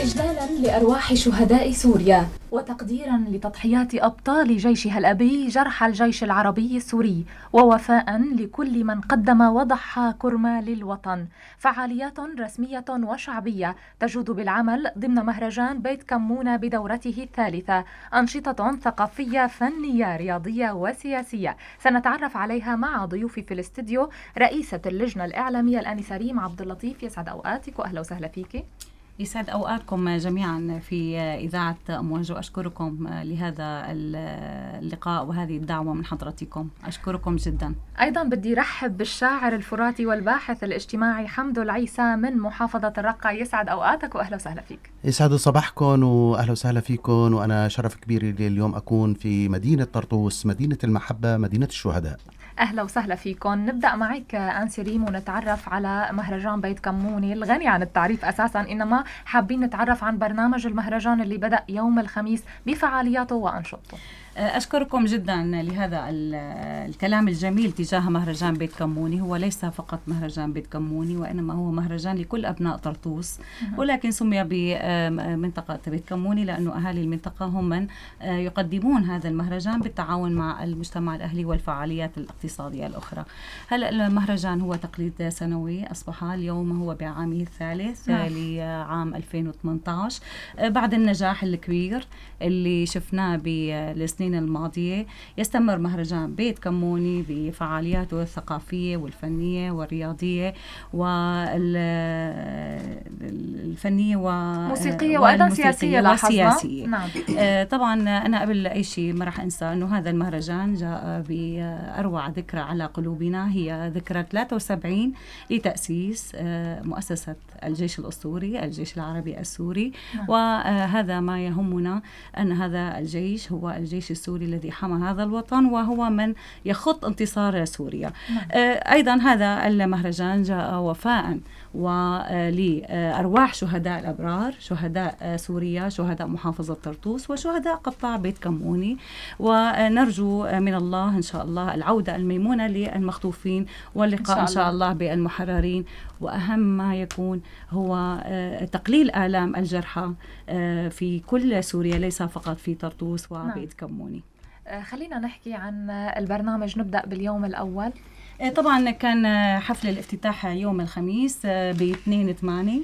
إجلالاً لأرواح شهداء سوريا وتقديراً لتضحيات أبطال جيشها الأبي جرحى الجيش العربي السوري، ووفاءً لكل من قدم وضحى كرمة للوطن. فعاليات رسمية وشعبية تجود بالعمل ضمن مهرجان بيت كمونة بدورته الثالثة، أنشطة ثقافية فنية رياضية وسياسية سنتعرف عليها مع ضيوفي في الاستديو. رئيسة اللجنة الإعلامية الآنسة ريم عبد اللطيف، يسعد أوقاتك وأهلا وسهلا فيك. يسعد أوقاتكم جميعا في إذاعة أمواج، وأشكركم لهذا اللقاء وهذه الدعوة من حضرتكم، أشكركم جدا. أيضا بدي رحب بالشاعر الفراتي والباحث الاجتماعي حمدو العيسى من محافظة الرقة، يسعد أوقاتك وأهلا وسهلا فيك. يسعد صباحكم وأهلا وسهلا فيكم، وأنا شرف كبير لي اليوم أكون في مدينة طرطوس، مدينة المحبة، مدينة الشهداء. أهلا وسهلا فيكم. نبدأ معك أنسة ريم ونتعرف على مهرجان بيت كمونة الغني عن التعريف أساسا، إنما حابين نتعرف عن برنامج المهرجان اللي بدأ يوم الخميس بفعالياته وأنشطته. أشكركم جدا لهذا الكلام الجميل تجاه مهرجان بيت كموني. هو ليس فقط مهرجان بيت كموني، وإنما هو مهرجان لكل أبناء طرطوس، ولكن سمي بمنطقة بيت كموني لأنه أهالي المنطقة هم من يقدمون هذا المهرجان بالتعاون مع المجتمع الأهلي والفعاليات الاقتصادية الأخرى. هلأ المهرجان هو تقليد سنوي، أصبح اليوم هو بعامه الثالث لعام 2018 بعد النجاح الكبير اللي شفناه بالسنين الماضية. يستمر مهرجان بيت كموني بفعالياته الثقافية والفنية والرياضية والفنية وموسيقية وأيضا سياسية وسياسية. نعم. طبعا أنا قبل أي شيء ما رح أنسى أنه هذا المهرجان جاء بأروع ذكرى على قلوبنا، هي ذكرى 73 لتأسيس مؤسسة الجيش الأسطوري، الجيش العربي السوري. وهذا ما يهمنا، أن هذا الجيش هو الجيش السوري الذي حمى هذا الوطن، وهو من يخط انتصار سوريا. أيضا هذا المهرجان جاء وفاء ولأرواح شهداء الأبرار، شهداء سوريا، شهداء محافظة طرطوس، وشهداء قطاع بيت كموني. ونرجو من الله إن شاء الله العودة الميمونة للمخطوفين واللقاء إن شاء الله بالمحررين، وأهم ما يكون هو تقليل آلام الجرحى في كل سوريا، ليس فقط في طرطوس وبيت كموني. خلينا نحكي عن البرنامج، نبدأ باليوم الأول. طبعا كان حفل الافتتاح يوم الخميس ب2/8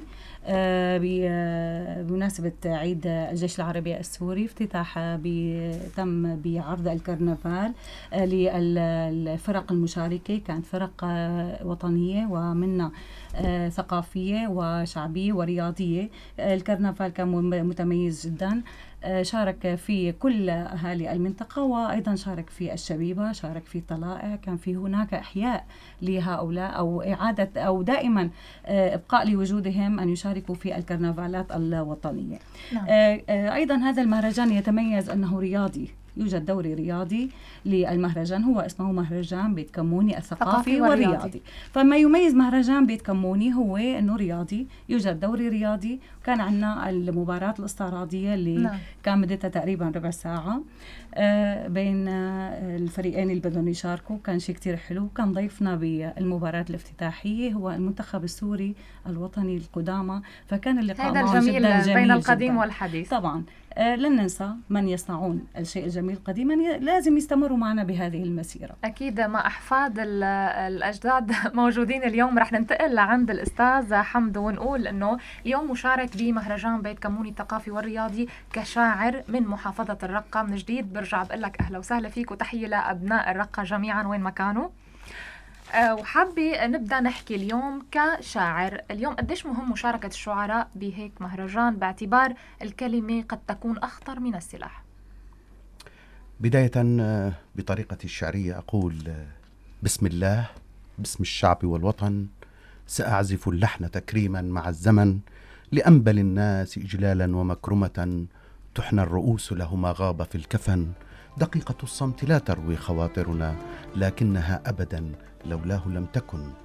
بمناسبة عيد الجيش العربي السوري. افتتاح تم بعرض الكرنفال للفرق المشاركة، كانت فرق وطنية ومنها ثقافية وشعبية ورياضية. الكرنفال كان متميز جدا، شارك في كل أهالي المنطقة، وأيضا شارك في الشبيبة، شارك في الطلائع. كان في هناك إحياء لهؤلاء أو إعادة أو دائما إبقاء لوجودهم أن يشاركوا في الكرنفالات الوطنية. أيضا هذا المهرجان يتميز أنه رياضي، يوجد دوري رياضي للمهرجان، هو اسمه مهرجان بيت كموني الثقافي والرياضي. فما يميز مهرجان بيت كموني هو أنه رياضي، يوجد دوري رياضي. كان عندنا المباراة الاستعراضية اللي كان مدتها تقريبا ربع ساعة بين الفريقين اللي بدهم يشاركوا، كان شيء كتير حلو. كان ضيفنا بالمباراة الافتتاحية هو المنتخب السوري الوطني القدامى، فكان اللقاء معه جدا جميل بين القديم جداً. والحديث. طبعا لن ننسى من يصنعون الشيء الجميل قديما، لازم يستمروا معنا بهذه المسيرة. أكيد مع أحفاد الأجداد موجودين اليوم. رح ننتقل لعند الأستاذ حمدو ونقول أنه اليوم مشارك بمهرجان بيت كموني الثقافي والرياضي كشاعر من محافظة الرقة. من جديد برجع بقول لك أهلا وسهلا فيك، وتحية لأبناء الرقة جميعا وين ما كانوا. وحابة نبدأ نحكي اليوم كشاعر، اليوم قديش مهم مشاركة الشعراء بهيك مهرجان باعتبار الكلمة قد تكون أخطر من السلاح؟ بداية بطريقتي الشعرية أقول بسم الله، باسم الشعب والوطن، سأعزف اللحن تكريما مع الزمن لأنبل الناس إجلالا ومكرمة، تحنى الرؤوس له ما غاب في الكفن. دقيقة الصمت لا تروي خواطرنا، لكنها أبدا لولاه لم تكن.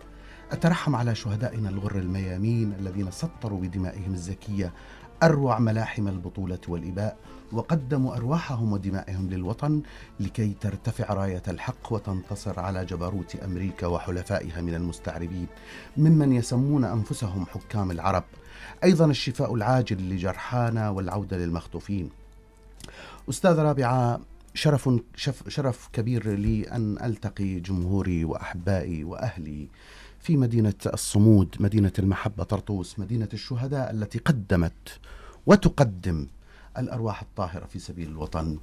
أترحم على شهدائنا الغر الميامين الذين سطروا بدمائهم الزكية أروع ملاحم البطولة والإباء، وقدموا أرواحهم ودمائهم للوطن لكي ترتفع راية الحق وتنتصر على جبروت أمريكا وحلفائها من المستعربين ممن يسمون أنفسهم حكام العرب. أيضا الشفاء العاجل لجرحانا والعودة للمخطوفين. أستاذ رابعة، شرف كبير لي أن ألتقي جمهوري وأحبائي وأهلي في مدينة الصمود، مدينة المحبة طرطوس، مدينة الشهداء التي قدمت وتقدم الأرواح الطاهرة في سبيل الوطن.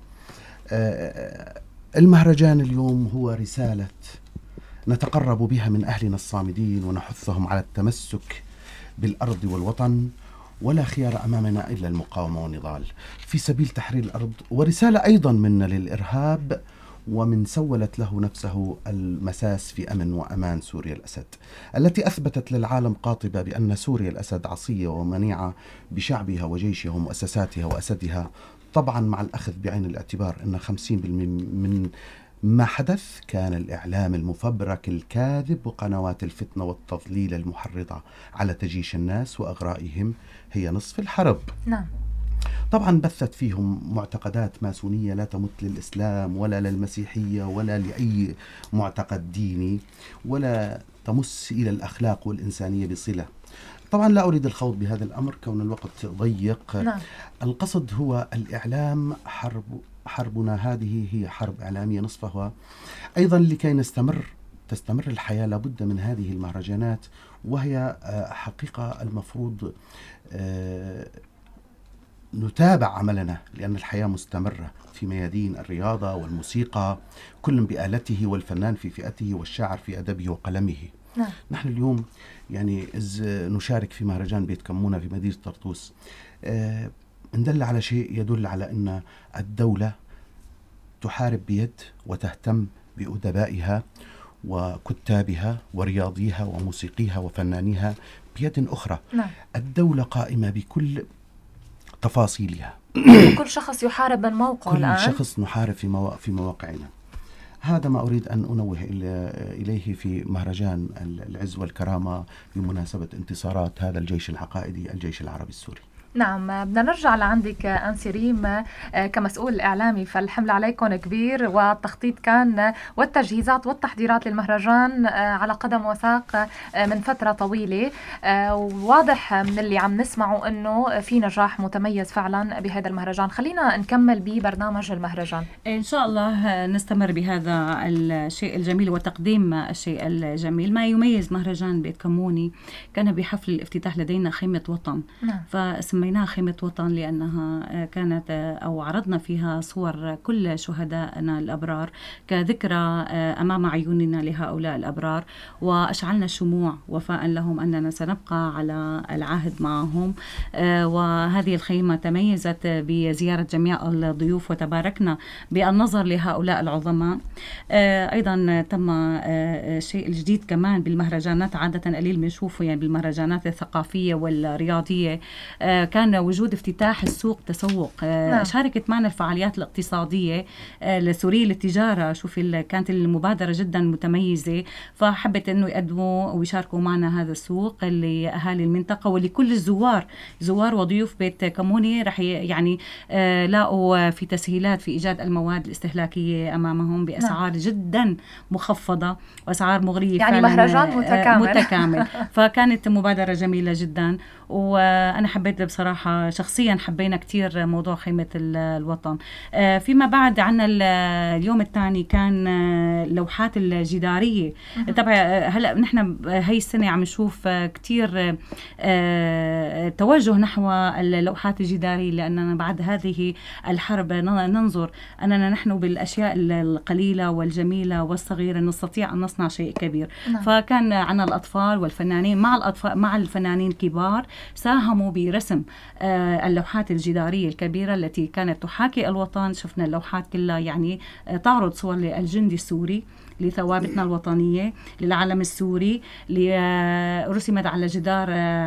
المهرجان اليوم هو رسالة نتقرب بها من أهلنا الصامدين ونحثهم على التمسك بالأرض والوطن، ولا خيار أمامنا إلا المقاومة والنضال في سبيل تحرير الأرض، ورسالة أيضا منا للإرهاب ومن سولت له نفسه المساس في أمن وأمان سوريا الأسد، التي أثبتت للعالم قاطبة بأن سوريا الأسد عصية ومنيعة بشعبها وجيشها ومؤسساتها وأسدها، طبعا مع الأخذ بعين الاعتبار أن 50% من ما حدث كان الإعلام المفبرك الكاذب وقنوات الفتنة والتضليل المحرضة على تجيش الناس وأغرائهم هي نصف الحرب. نعم. طبعا بثت فيهم معتقدات ماسونية لا تمت للإسلام ولا للمسيحية ولا لأي معتقد ديني، ولا تمس إلى الأخلاق والإنسانية بصلة. طبعا لا أريد الخوض بهذا الأمر كون الوقت ضيق. نعم. القصد هو الإعلام، حربنا هذه هي حرب إعلامية نصفها. أيضا لكي تستمر الحياة لابد من هذه المهرجانات، وهي حقيقة المفروض نتابع عملنا، لأن الحياة مستمرة في ميادين الرياضة والموسيقى، كل بآلته، والفنان في فئته، والشاعر في أدبه وقلمه. نعم. نحن اليوم يعني نشارك في مهرجان بيت كمونة في مدينة طرطوس. ندل على شيء يدل على أن الدولة تحارب بيد وتهتم بأدبائها وكتابها ورياضيها وموسيقيها وفنانيها بيد أخرى. نعم. الدولة قائمة بكل تفاصيلها. كل شخص يحارب من موقعه الآن. كل شخص نحارب في مواقعنا. هذا ما أريد أن أنوه إليه في مهرجان العز والكرامة بمناسبة انتصارات هذا الجيش العقائدي، الجيش العربي السوري. نعم. بدنا نرجع لعندك أنسي ريم كمسؤول إعلامي، فالحمل عليكم كبير، والتخطيط كان والتجهيزات والتحضيرات للمهرجان على قدم وساق من فترة طويلة، وواضح من اللي عم نسمعه أنه في نجاح متميز فعلا بهذا المهرجان. خلينا نكمل ببرنامج المهرجان إن شاء الله، نستمر بهذا الشيء الجميل وتقديم الشيء الجميل. ما يميز مهرجان بيت كموني كان بحفل الافتتاح لدينا خيمة وطن. نعم. سميناها خيمة وطن لأنها كانت أو عرضنا فيها صور كل شهدائنا الأبرار كذكرى أمام عيوننا لهؤلاء الأبرار، وأشعلنا شموع وفاء لهم أننا سنبقى على العهد معهم. وهذه الخيمة تميزت بزيارة جميع الضيوف وتباركنا بالنظر لهؤلاء العظماء. أيضا تم شيء الجديد كمان بالمهرجانات، عادة قليل بنشوفه يعني بالمهرجانات الثقافية والرياضية، كان وجود افتتاح السوق تسوق. نعم. شاركت معنا الفعاليات الاقتصادية السورية للتجارة، شوفي كانت المبادرة جدا متميزة، فحبت انه يقدموا ويشاركوا معنا هذا السوق لأهالي المنطقة ولكل الزوار، زوار وضيوف بيت كموني رح يعني لاقوا في تسهيلات في إيجاد المواد الاستهلاكية أمامهم بأسعار نعم. جدا مخفضة وأسعار مغرية، يعني مهرجان متكامل. فكانت مبادرة جميلة جدا، وأنا حبيت بصراحة شخصيا حبينا كتير موضوع خيمة الوطن. فيما بعد عنا اليوم الثاني كان اللوحات الجدارية. طبعا هلأ نحن هاي السنة عم نشوف كتير توجه نحو اللوحات الجدارية، لأننا بعد هذه الحرب ننظر أننا نحن بالأشياء القليلة والجميلة والصغيرة نستطيع أن نصنع شيء كبير. نعم. فكان عنا الأطفال والفنانين مع الفنانين الكبار ساهموا برسم اللوحات الجدارية الكبيرة التي كانت تحاكي الوطن. شفنا اللوحات كلها يعني تعرض صور للجندي السوري، لثوابتنا الوطنية، للعلم السوري، رسمت على جدار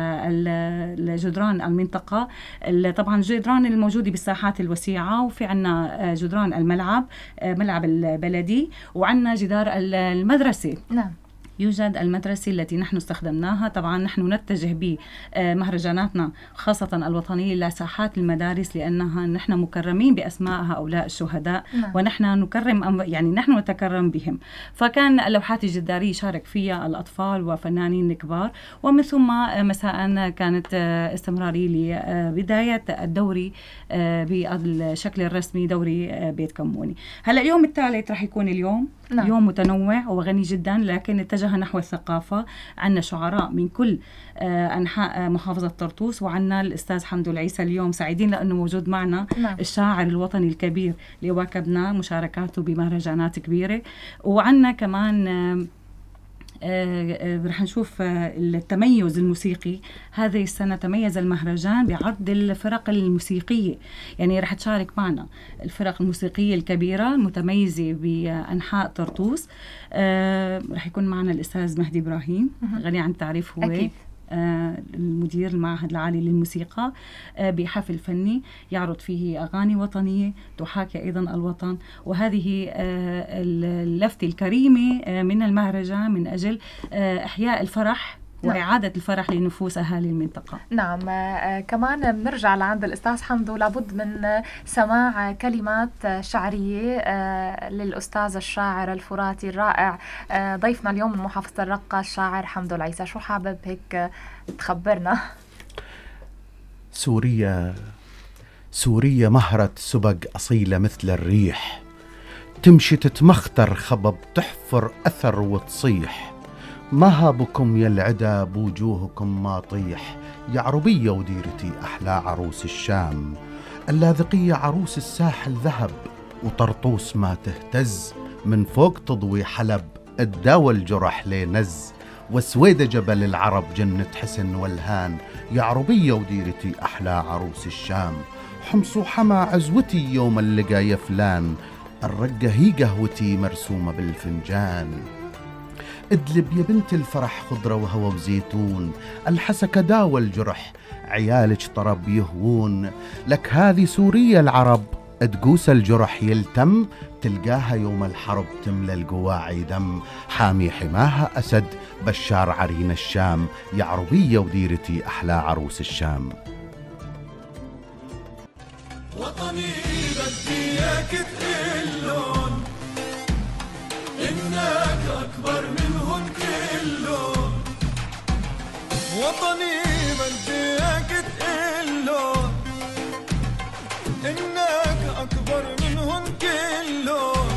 الجدران المنطقة، طبعا جدران الموجودة بالساحات الوسيعة، وفي عنا جدران الملعب، ملعب البلدي، وعنا جدار المدرسة. نعم. يوجد المدرسة التي نحن استخدمناها. طبعا نحن نتجه بمهرجاناتنا خاصة الوطنية إلى ساحات المدارس، لأنها نحن مكرمين بأسماء هؤلاء الشهداء ونحن نكرم، يعني نحن نتكرم بهم. فكان اللوحات الجدارية شارك فيها الأطفال وفنانين كبار، ومن ثم مساء كانت استمرارية لبداية الدوري بالشكل الرسمي، دوري بيت كموني. هلأ اليوم الثالث رح يكون اليوم يوم متنوع وغني جدا، لكن اتجه نحو الثقافة. عنا شعراء من كل أنحاء محافظة طرطوس، وعنا الأستاذ حمدو العيسى. اليوم سعيدين لأنه موجود معنا الشاعر الوطني الكبير اللي واكبنا مشاركاته بمهرجانات كبيرة. وعنا كمان رح نشوف التميز الموسيقي. هذه السنة تميز المهرجان بعرض الفرق الموسيقية، يعني رح تشارك معنا الفرق الموسيقية الكبيرة المتميزة بأنحاء طرطوس. رح يكون معنا الأستاذ مهدي إبراهيم، غني عن التعريف، هو أكيد المدير المعهد العالي للموسيقى، بحفل فني يعرض فيه أغاني وطنية تحاكي أيضا الوطن. وهذه اللفتة الكريمة من المهرجان من أجل إحياء الفرح وإعادة الفرح لنفوس أهالي المنطقة. نعم. كمان بنرجع لعند الأستاذ حمدو، لابد من سماع كلمات شعرية للأستاذ الشاعر الفراتي الرائع ضيفنا اليوم من محافظة الرقة الشاعر حمدو العيسى. شو حابب هيك تخبرنا؟ سوريا مهرة سبق أصيلة مثل الريح، تمشي تتمختر خبب، تحفر أثر وتصيح. ما هابكم يا العدا بوجوهكم ما طيح، يا عربية وديرتي أحلى عروس الشام. اللاذقية عروس الساحل ذهب، وطرطوس ما تهتز، من فوق تضوي حلب الداوى الجرح لينز. وسويدة جبل العرب جنة حسن والهان، يا عربية وديرتي أحلى عروس الشام. حمص وحما عزوتي يوم اللقا يا فلان، الرقة هي قهوتي مرسومة بالفنجان. ادلب يا بنت الفرح خضرة وهوى وزيتون، الحسكة داوى الجرح عيالك طرب يهوون. لك هذه سوريا العرب تقوس الجرح يلتم، تلقاها يوم الحرب تملى القواعي دم. حامي حماها أسد بشار عرين الشام، يا عربية وديرتي أحلى عروس الشام. وطني بدي اياك تقلن إنك أكبر منهم كلهم. وطني بدي اياك تقلن إنك أكبر منهم كلهم.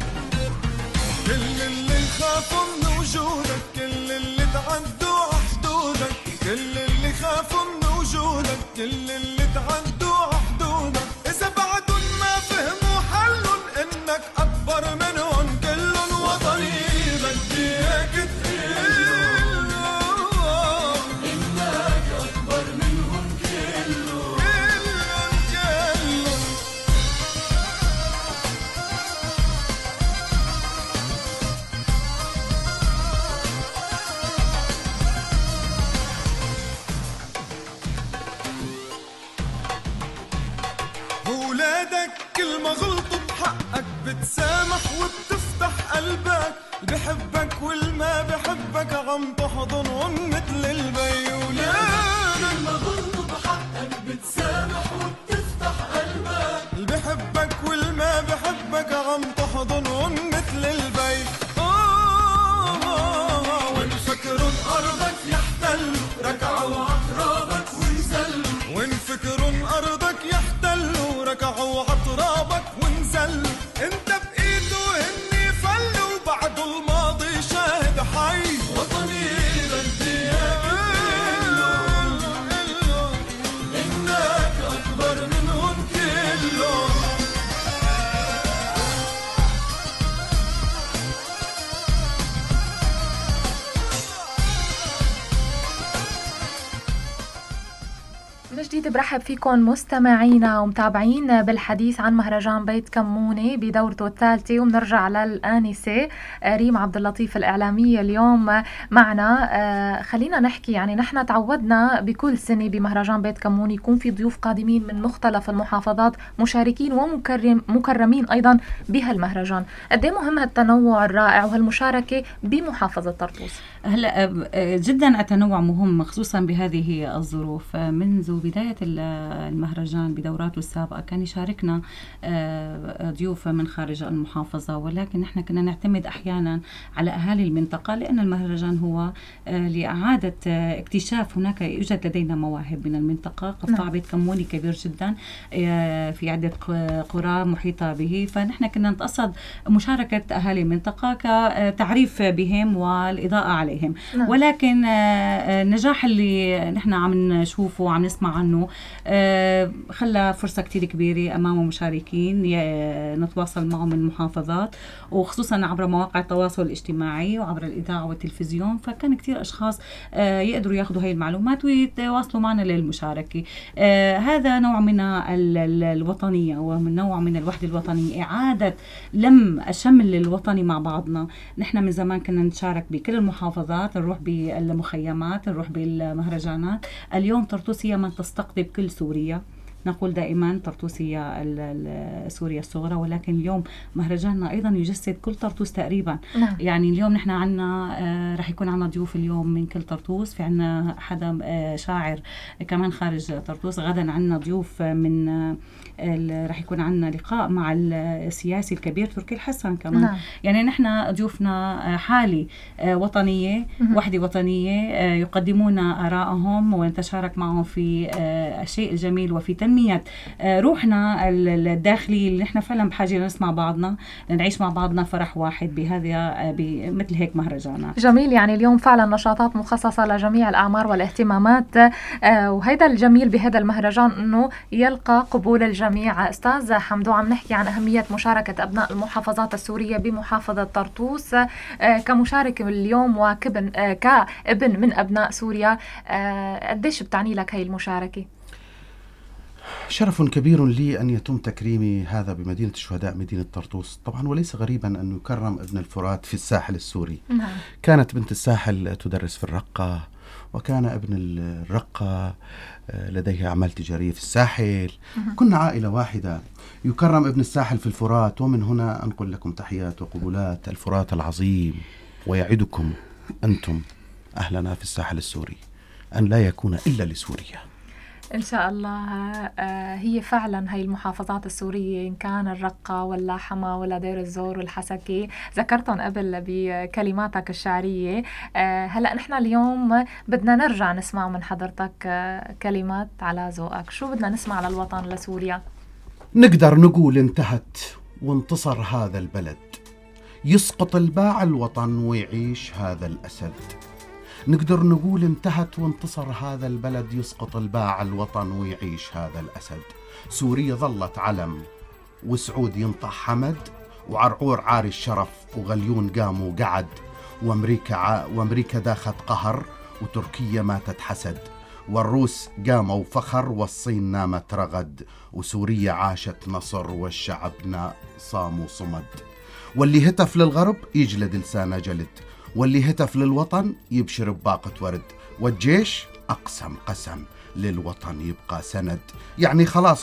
كل اللي خافوا من وجودك، كل اللي تعدوا حدودك، كل اللي خافوا من وجودك، كل اللي تعدوا حدودك. إذا بعدهم ما فهموا حلهم إنك أكبر منهم كلهم. وطني بدي اياك تقلن إنك أكبر منهم كلهم. ولادك كل ما غلطوا بحقك بتسامح وبتفتح قلبك. بحبك والما بحبك عم تحضنهم مثل البي. ولادك كل ما غلطوا بحقك بتسامح وبتفتح قلبك. بحبك والما بحبك عم تحضنهم مثل البي. وين فكرون أرضك يحتلوا ركعوا عترابك ونزلوا. وين فكرون أرضك يحتلوا ركعوا عترابك ونزلوا. انت بإيده وهني فلوا بعد الماضي شاهد حي. وطني بدي اياك تقلن إنك أكبر منهم كلهم. من جديد برحب فيكم مستمعينا ومتابعين بالحديث عن مهرجان بيت كمونة بدورته الثالثة، وبنرجع للآنسة ريم عبد اللطيف الإعلامية اليوم معنا. خلينا نحكي، يعني نحن تعودنا بكل سنة بمهرجان بيت كمونة يكون في ضيوف قادمين من مختلف المحافظات مشاركين ومكرمين أيضا بهالمهرجان. قد ايه مهم هالتنوع الرائع وهالمشاركة بمحافظة طرطوس؟ هلا جدا التنوع مهم خصوصا بهذه الظروف. منذ بداية المهرجان بدوراته السابقة كان يشاركنا ضيوف من خارج المحافظة، ولكن نحن كنا نعتمد أحيانا على أهالي المنطقة، لأن المهرجان هو لإعادة اكتشاف. هناك يوجد لدينا مواهب من المنطقة. قطاع بيت كموني كبير جدا في عدة قرى محيطة به، فنحن كنا نتقصد مشاركة أهالي المنطقة كتعريف بهم والإضاءة عليهم. ولكن النجاح اللي نحن عم نشوفه وعم نسمع عنه خلى فرصة كتير كبيرة أمام مشاركين نتواصل معهم من المحافظات، وخصوصا عبر مواقع التواصل الاجتماعي وعبر الإذاعة والتلفزيون. فكان كتير أشخاص يقدروا ياخدوا هاي المعلومات ويتواصلوا معنا للمشاركة. هذا نوع من الوطنية ومن نوع من الوحدة الوطنية، إعادة لم الشمل الوطني مع بعضنا. نحن من زمان كنا نشارك بكل المحافظات، نروح بالمخيمات، نروح بالمهرجانات. اليوم طرطوس هي من تستقطب كل سوريا. نقول دائما طرطوس هي سوريا الصغرى، ولكن اليوم مهرجاننا أيضا يجسد كل طرطوس تقريبا. يعني اليوم نحن عنا رح يكون عنا ضيوف اليوم من كل طرطوس. في عنا حدا شاعر كمان خارج طرطوس. غدا عنا ضيوف من رح يكون عنا لقاء مع السياسي الكبير تركي الحسن كمان. يعني نحن ضيوفنا حالي وطنية، وحدة وطنية، يقدمون آرائهم ونتشارك معهم في الشيء الجميل وفي تنمية روحنا الداخلية اللي نحن فعلا بحاجة نسمع بعضنا، نعيش مع بعضنا فرح واحد بهذا مثل هيك مهرجانات. جميل. يعني اليوم فعلا نشاطات مخصصة لجميع الأعمار والاهتمامات، وهذا الجميل بهذا المهرجان أنه يلقى قبول الجميع. أستاذ حمدو، عم نحكي عن أهمية مشاركة أبناء المحافظات السورية بمحافظة طرطوس كمشارك اليوم وكابن من أبناء سوريا. قديش بتعني لك هاي المشاركة؟ شرف كبير لي أن يتم تكريمي هذا بمدينة الشهداء مدينة طرطوس. طبعا وليس غريبا أن يكرم ابن الفرات في الساحل السوري. كانت بنت الساحل تدرس في الرقة، وكان ابن الرقة لديه أعمال تجارية في الساحل. كنا عائلة واحدة. يكرم ابن الساحل في الفرات، ومن هنا أنقل لكم تحيات وقبولات الفرات العظيم، ويعدكم أنتم أهلنا في الساحل السوري أن لا يكون إلا لسوريا إن شاء الله. هي فعلا هاي المحافظات السورية، إن كان الرقة ولا حما ولا دير الزور والحسكة، ذكرتهم قبل بكلماتك الشعرية. هلأ نحن اليوم بدنا نرجع نسمع من حضرتك كلمات على ذوقك. شو بدنا نسمع للوطن لسوريا؟ نقدر نقول انتهت وانتصر هذا البلد، يسقط الباع الوطن ويعيش هذا الأسد. نقدر نقول انتهت وانتصر هذا البلد، يسقط الباع الوطن ويعيش هذا الأسد. سوريا ظلت علم، وسعود ينطح حمد، وعرعور عاري الشرف، وغليون قام وقعد، وأمريكا داخت قهر، وتركيا ماتت حسد، والروس قاموا فخر، والصين نامت رغد، وسوريا عاشت نصر، والشعبنا صام وصمد. واللي هتف للغرب يجلد لسانه جلد، واللي هتف للوطن يبشر بباقة ورد، والجيش أقسم قسم للوطن يبقى سند. يعني خلاص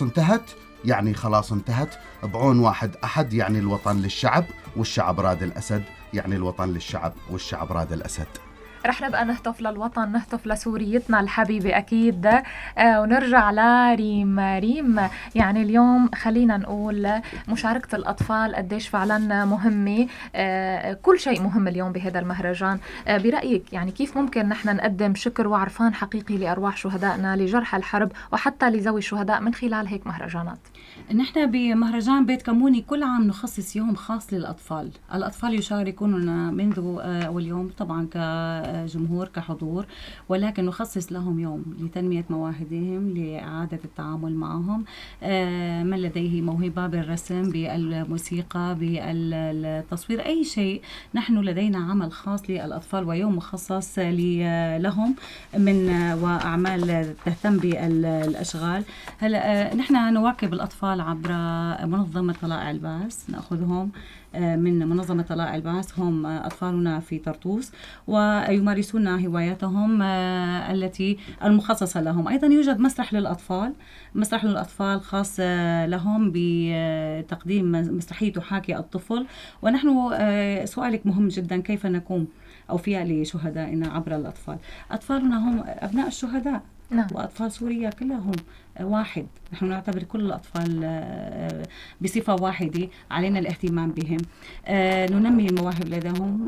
انتهت بعون واحد أحد. يعني الوطن للشعب والشعب راد الأسد. يعني الوطن للشعب والشعب راد الأسد. رح نبقى نهتف للوطن، نهتف لسوريتنا الحبيبة أكيد. ونرجع لريم. يعني اليوم خلينا نقول مشاركة الأطفال قديش فعلا مهمة. كل شيء مهم اليوم بهذا المهرجان. برأيك يعني كيف ممكن نحن نقدم شكر وعرفان حقيقي لأرواح شهدائنا، لجرحى الحرب، وحتى لذوي الشهداء من خلال هيك مهرجانات؟ نحن بمهرجان بيت كموني كل عام نخصص يوم خاص للأطفال. الأطفال يشاركون منذ أول يوم طبعا كجمهور كحضور، ولكن نخصص لهم يوم لتنمية مواهبهم، لإعادة التعامل معهم. من لديه موهبة بالرسم، بالموسيقى، بالتصوير، أي شيء، نحن لدينا عمل خاص للأطفال ويوم مخصص لهم من وأعمال تهتم بالأشغال. هلا نحن نواكب الأطفال عبر منظمة طلائع الباس، نأخذهم من منظمة طلائع الباس، هم أطفالنا في طرطوس، ويمارسون هواياتهم التي المخصصة لهم. أيضا يوجد مسرح للأطفال خاص لهم بتقديم مسرحية تحاكي الطفل. ونحن سؤالك مهم جدا، كيف نكون أوفياء لشهدائنا عبر الأطفال؟ أطفالنا هم أبناء الشهداء. نعم. وأطفال سوريا كلهم واحد، نحن نعتبر كل الأطفال بصفة واحدة، علينا الاهتمام بهم، ننمي المواهب لديهم،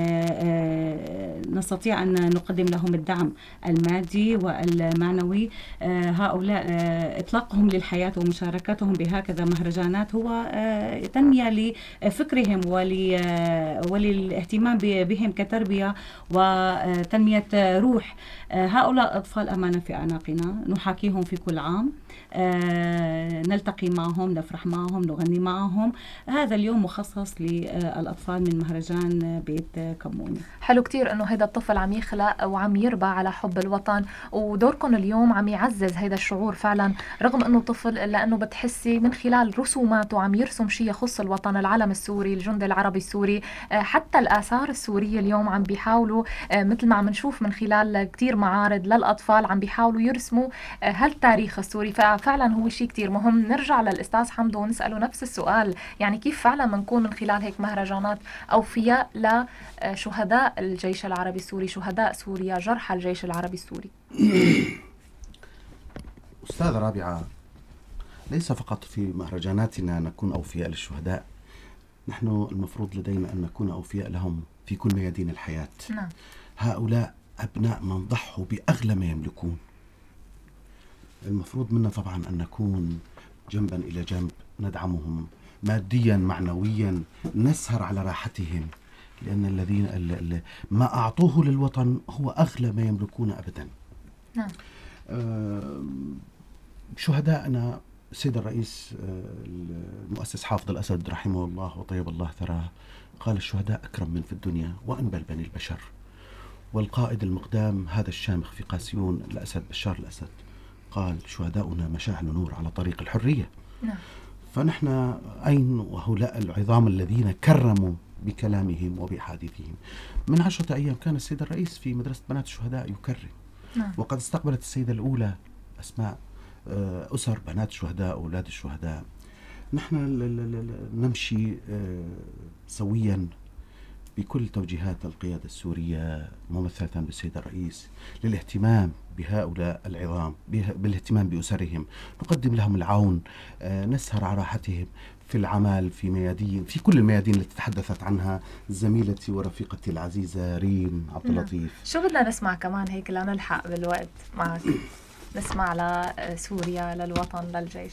نستطيع أن نقدم لهم الدعم المادي والمعنوي. هؤلاء إطلاقهم للحياة ومشاركتهم بهكذا مهرجانات هو تنمية لفكرهم وللاهتمام بهم كتربية وتنمية روح. هؤلاء الأطفال أمانة في أعناقنا، نحاكيهم في كل عام، نلتقي معهم، نفرح معهم، نغني معهم. هذا اليوم مخصص للأطفال من مهرجان بيت كموني. حلو كتير انه هيدا الطفل عم يخلق وعم يربى على حب الوطن، ودوركم اليوم عم يعزز هيدا الشعور فعلا، رغم انه طفل الا انه بتحسي من خلال رسوماته عم يرسم شيء يخص الوطن، العلم السوري، الجند العربي السوري، حتى الآثار السورية اليوم عم بيحاولوا مثل ما عم نشوف من خلال كتير معارض للأطفال عم بيحاولوا يرسموا هالتاريخ السوري. ففعلا هو شيء كتير مهم. نرجع للأستاذ حمدو ونسأله نفس السؤال، يعني كيف فعلا منكون من خلال هيك مهرجانات أوفياء لشهداء الجيش العربي السوري، شهداء سوريا، جرحى الجيش العربي السوري؟ أستاذة رابعة، ليس فقط في مهرجاناتنا نكون أوفياء للشهداء، نحن المفروض لدينا أن نكون أوفياء لهم في كل ميادين الحياة. نعم. هؤلاء أبناء من ضحوا بأغلى ما يملكون. المفروض منا طبعا أن نكون جنبا إلى جنب، ندعمهم ماديا معنويا، نسهر على راحتهم، لأن الذين ما أعطوه للوطن هو أغلى ما يملكون أبدا. نعم. شهدائنا السيد الرئيس المؤسس حافظ الأسد رحمه الله وطيب الله ثراه قال: الشهداء أكرم من في الدنيا وأنبل بني البشر. والقائد المقدام هذا الشامخ في قاسيون الأسد بشار الأسد قال: شهداؤنا مشاعل نور على طريق الحرية. نعم. فنحن أين وهؤلاء العظام الذين كرموا بكلامهم وبحادثهم؟ من 10 أيام كان السيد الرئيس في مدرسة بنات الشهداء يكرم. نعم. وقد استقبلت السيدة الأولى أسماء أسر بنات الشهداء وأولاد الشهداء. نحن نمشي سويا بكل توجيهات القيادة السورية ممثلة بالسيد الرئيس للاهتمام بهؤلاء العظام، بالاهتمام بأسرهم، نقدم لهم العون، نسهر على راحتهم في العمل في ميادين، في كل الميادين التي تحدثت عنها زميلتي ورفيقتي العزيزة ريم عبد اللطيف. شو بدنا نسمع كمان هيك لنلحق بالوقت معك؟ نسمع لسوريا، للوطن، للجيش.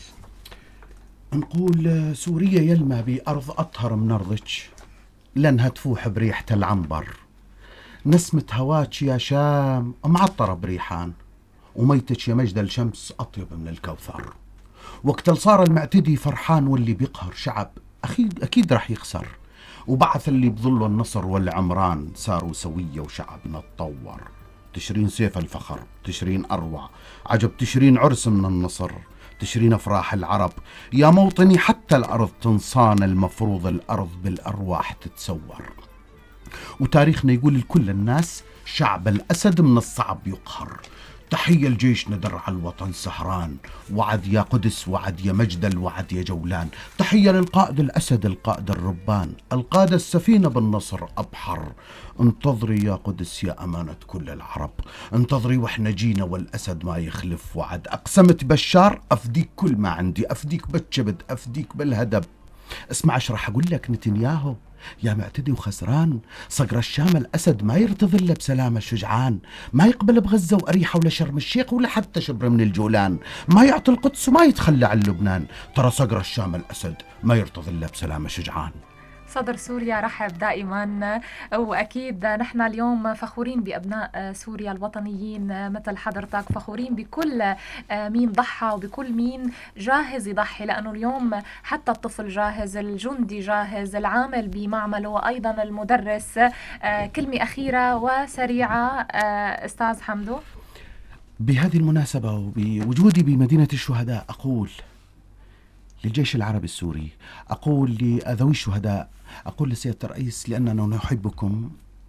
نقول: سوريا يلمى بأرض أطهر من أرضك، لأنها تفوح بريحة العنبر، نسمة هواك يا شام معطرة بريحان، وميتك يا مجد الشمس أطيب من الكوثر. وقت صار المعتدي فرحان واللي بيقهر شعب أكيد رح يخسر، وبعث اللي بظل النصر والعمران صاروا سوية وشعبنا تطور. تشرين سيف الفخر، تشرين أروع عجب، تشرين عرس من النصر، تشرين أفراح العرب يا موطني، حتى الأرض تنصان، المفروض الأرض بالأرواح تتسور. وتاريخنا يقول لكل الناس: شعب الأسد من الصعب يقهر. تحية الجيش ندر على الوطن سهران، وعد يا قدس، وعد يا مجد، الوعد يا جولان. تحية للقائد الأسد، القائد الربان، القائد السفينة بالنصر أبحر. انتظري يا قدس يا أمانة كل العرب، انتظري وإحنا جينا والأسد ما يخلف وعد. أقسمت بشار أفديك كل ما عندي، أفديك بالجبد، أفديك بالهدب. اسمع ايش راح أقول لك نتنياهو يا معتدي وخسران. صقر الشام الأسد ما يرتضي إلا بسلام الشجعان، ما يقبل بغزة وأريحة ولا شرم الشيخ ولا حتى شبر من الجولان، ما يعطي القدس وما يتخلى عن لبنان. ترى صقر الشام الأسد ما يرتضي إلا بسلام الشجعان. صدر سوريا رحب دائما، وأكيد نحن اليوم فخورين بأبناء سوريا الوطنيين مثل حضرتك، فخورين بكل مين ضحى وبكل مين جاهز يضحي، لأنه اليوم حتى الطفل جاهز، الجندي جاهز، العامل بمعمله، وأيضا المدرس. كلمة أخيرة وسريعة أستاذ حمدو. بهذه المناسبة وبوجودي بمدينة الشهداء أقول للجيش العربي السوري، أقول لأذوي الشهداء، أقول لسيادة الرئيس لأننا نحبكم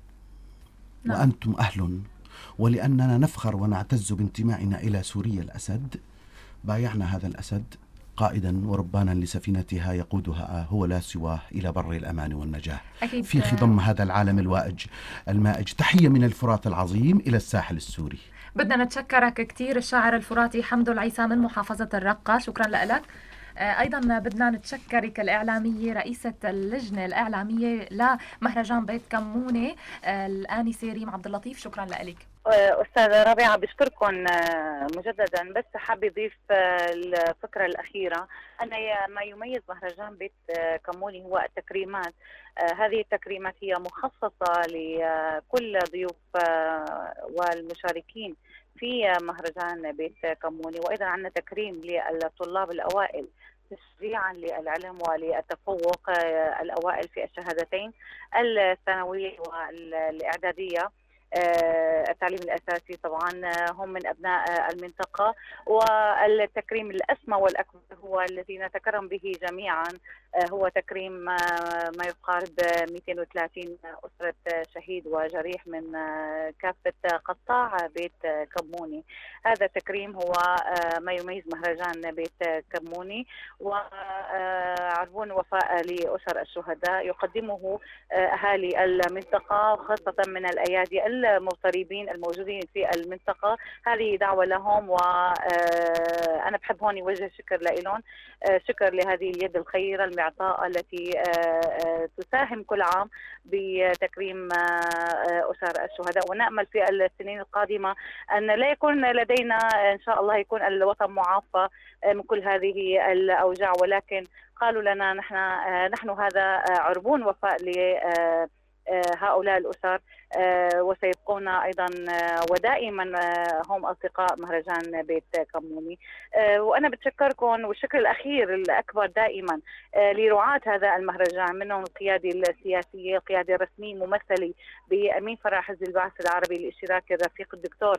وأنتم أهل، ولأننا نفخر ونعتز بانتمائنا إلى سوريا الأسد. بايعنا هذا الأسد قائدا وربانا لسفينتها يقودها هو لا سواه إلى بر الأمان والنجاة في خضم هذا العالم الوائج المائج. تحية من الفرات العظيم إلى الساحل السوري. بدنا نتشكرك كتير الشاعر الفراتي حمدو العيسى من محافظة الرقة، شكرا لك. أيضا بدنا نتشكرك الإعلامية رئيسة اللجنة الإعلامية لمهرجان بيت كمونة الآنسة ريم عبد اللطيف، شكرا لك. أستاذة رابعة بشكركم مجددا، بس حاب أضيف الفكرة الأخيرة أن ما يميز مهرجان بيت كموني هو التكريمات. هذه التكريمات هي مخصصة لكل ضيوف والمشاركين في مهرجان بيت كموني، وأيضا عندنا تكريم للطلاب الأوائل تشجيعا للعلم وللتفوق الأوائل في الشهادتين الثانوية والإعدادية. التعليم الأساسي طبعا هم من أبناء المنطقة، والتكريم الأسمى والأكبر هو الذي نتكرم به جميعا هو تكريم ما يقارب 230 أسرة شهيد وجريح من كافة قطاع بيت كموني. هذا التكريم هو ما يميز مهرجان بيت كموني، وعربون وفاء لأسر الشهداء يقدمه أهالي المنطقة، خاصة من الأيادي المغتربين الموجودين في المنطقة. هذه دعوة لهم، وأنا بحب هون وجه شكر لهم، شكر لهذه اليد الخيرة المعطاءة التي تساهم كل عام بتكريم أسر الشهداء. ونأمل في السنين القادمة أن لا يكون لدينا إن شاء الله يكون الوطن معافى من كل هذه الأوجاع، ولكن قالوا لنا نحن هذا عربون وفاء هؤلاء الأسر، وسيبقون أيضا ودائما هم أصدقاء مهرجان بيت كموني. وأنا بتشكركم، والشكر الأخير الأكبر دائما لرعاة هذا المهرجان، منهم القيادة السياسية، القيادة الرسمية ممثلي بأمين فرع حزب البعث العربي للاشتراك الرفيق الدكتور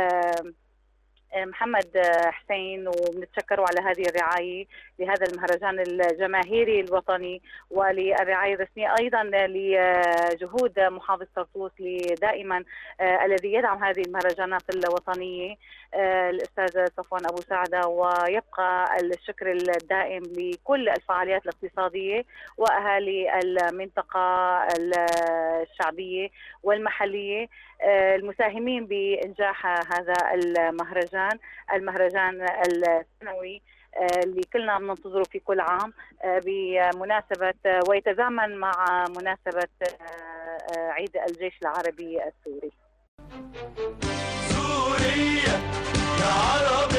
محمد حسين، وبنتشكروا على هذه الرعاية لهذا المهرجان الجماهيري الوطني، وللرعاية الرسمية أيضا لجهود محافظ طرطوس دائما الذي يدعم هذه المهرجانات الوطنية الأستاذ صفوان أبو سعدة. ويبقى الشكر الدائم لكل الفعاليات الاقتصادية وأهالي المنطقة الشعبية والمحلية المساهمين بإنجاح هذا المهرجان السنوي اللي كلنا بننتظره في كل عام بمناسبة ويتزامن مع مناسبة عيد الجيش العربي السوري. سوريا يا عرب